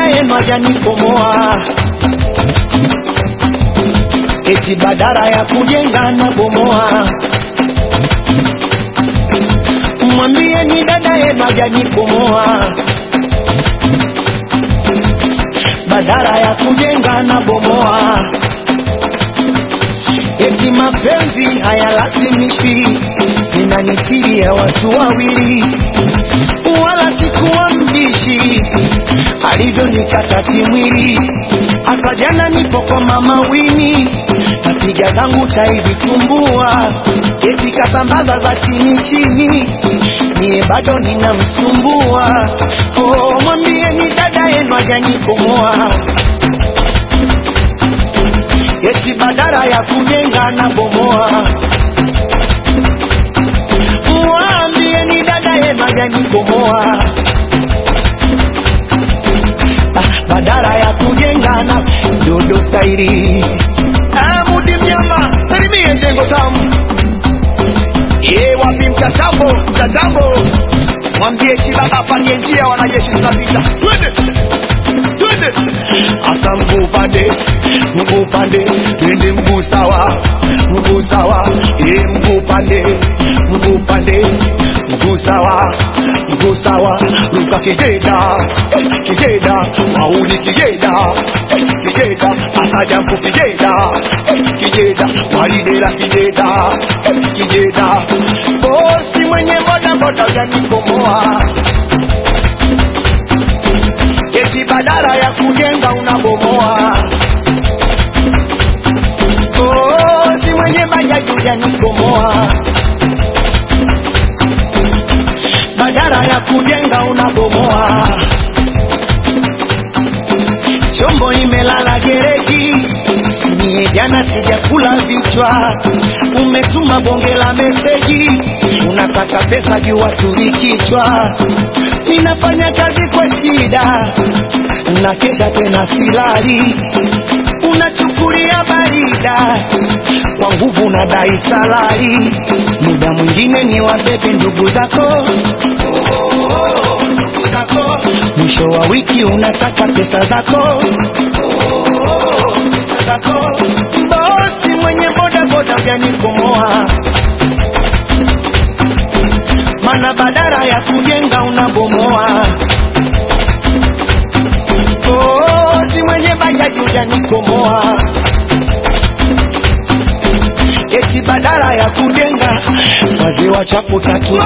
yenu hajanikomoa. Eti badala ya kujenga na bomoa. Mwambie ni dada yenu hajanikomoa. Badala ya kujenga na bomoa. Eti mapenzi hayalazimishi, ninanisiri ya watu wawili, wala sikuwa mbishi alivyo nikata timwili. Asa jana nipo kwa mama Wini, napiga zangu chai vitumbua, eti kasambaza za chini chini, mie bado ninamsumbua. Oh, mwambie ni dada yenu hajanikomoa. Eti badala ya kujenga na bomoa. Mwambie ni dada yenu hajanikomoa. Badala ya kujenga na dodo stairi. Mudi mnyama, salimie jengo tamu. Wapi mtatambo. Mwambie Chibaba afanye njia wanajeshi tunapita. Twende. Asa mguu pande, twende mguu sawa. Mguu pande, mguu sawa. Luka kijeda, wauni kijeda, asa jampu kijeda, walidela kijeda. Bosi mwenye boda hajanikomoa. Eti badala ya kujenga unabomoa. Bosi mwenye bajaji hajanikomoa. Badala ya kujenga unabomoa. Chombo imelala gereji, mie jana sijakula vichwa. Umetuma bonge la meseji, unataka pesa juu waturi kichwa. Ninafanya kazi kwa shida, na kesha tena silali. Unachukulia barida, kwa nguvu nadai salari. Muda mwingine ni wabebe ndugu zako. Mwisho wa wiki unataka pesa zako. Bosi mwenye boda hajanikomoa. Mana badala ya kujenga unabomoa. Bosi mwenye bajaji hajanikomoa. Eti badala ya kujenga, wazee wa chafu tatu.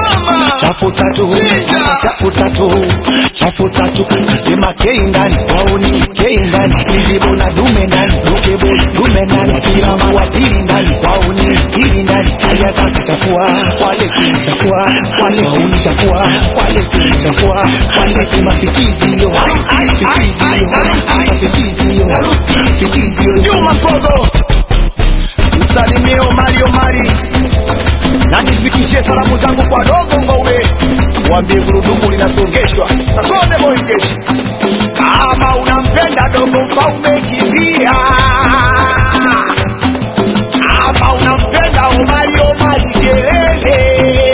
Nasema kei ndani, wauni kei ndani. Tizibo na dume ndani, dume ndani. Kila watili ndani, wauni hili ndani. Haya sasa chafua, wale chafua, wale wauni chafua, wale chafua, wale sema fitizio. Juma Mpogo, usalimie Omari. Na nifikishie salamu zangu kwa dogo Ngoume. Waambie gurudumu linasongeshwa. Nasonde boy keshi. Kama unampenda dogo Mfaume kimbia. Kama unampenda Omari kelele.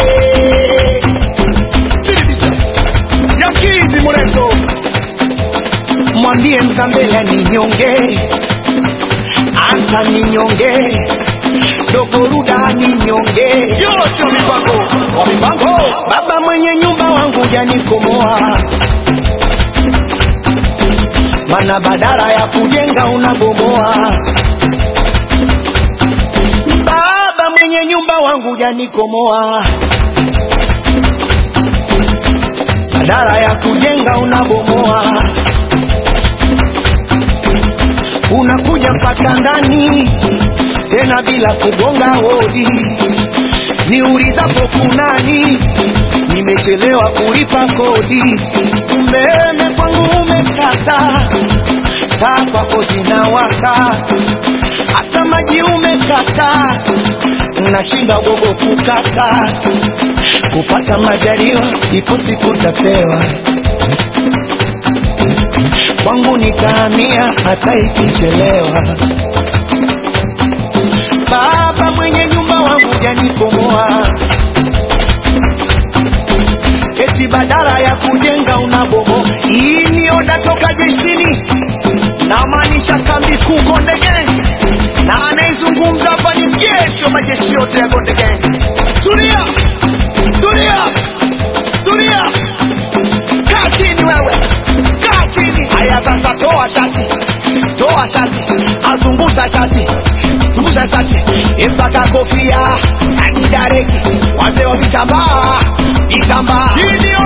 Yakizi Moleto. Mwambie Mzambela ni nyonge. Anta ni nyonge. Dogo Ruda ni nyonge. Yote wa mipango. Baba mwenye nyumba wangu hajanikomoa. Mana badala ya kujenga unabomoa. Baba mwenye nyumba wangu hajanikomoa. Badala ya kujenga unabomoa. Unakuja mpaka ndani, tena bila kugonga hodi. Niulizapo kunani, nimechelewa kulipa kodi. Umeme kwangu umekata, taa kwako zinawaka. Hata maji umekata, nashinda gogo kukata. Kupata majaliwa, ipo siku tapewa. Kwangu nitahamia hata ikichelewa. Baba mwenye nyumba wangu hajanikomoa. Eti badala ya kujenga unabomoa. Hii ni oda toka jeshini. na maanisha kambi kuu Konde Gang, na anaizungumza hapa ni jeshi wa majeshi yote ya Konde Gang. Tulia, tulia, tulia, kaa chini wewe, kaa chini. Haya sasa, toa shati, toa shati, azungusha shati, zungusha shati, mpaka kofia hadi dareki, wazee wa vitambaa, vitambaa.